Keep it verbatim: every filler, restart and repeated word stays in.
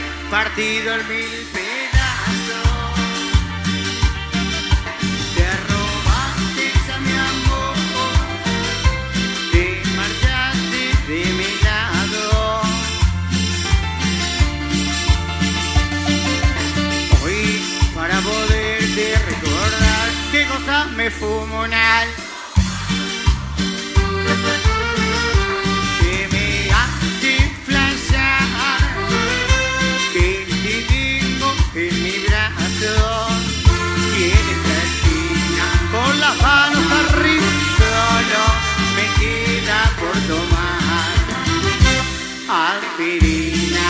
partido en mil pedazos. Te robaste a mi amor, te marchaste de mi lado. Hoy, para poderte recordar, qué cosa me fumo un al. Que me hace flashear, que te tengo en mi brazo. Y en esta esquina, con las manos arriba, solo me queda por tomar aspirina.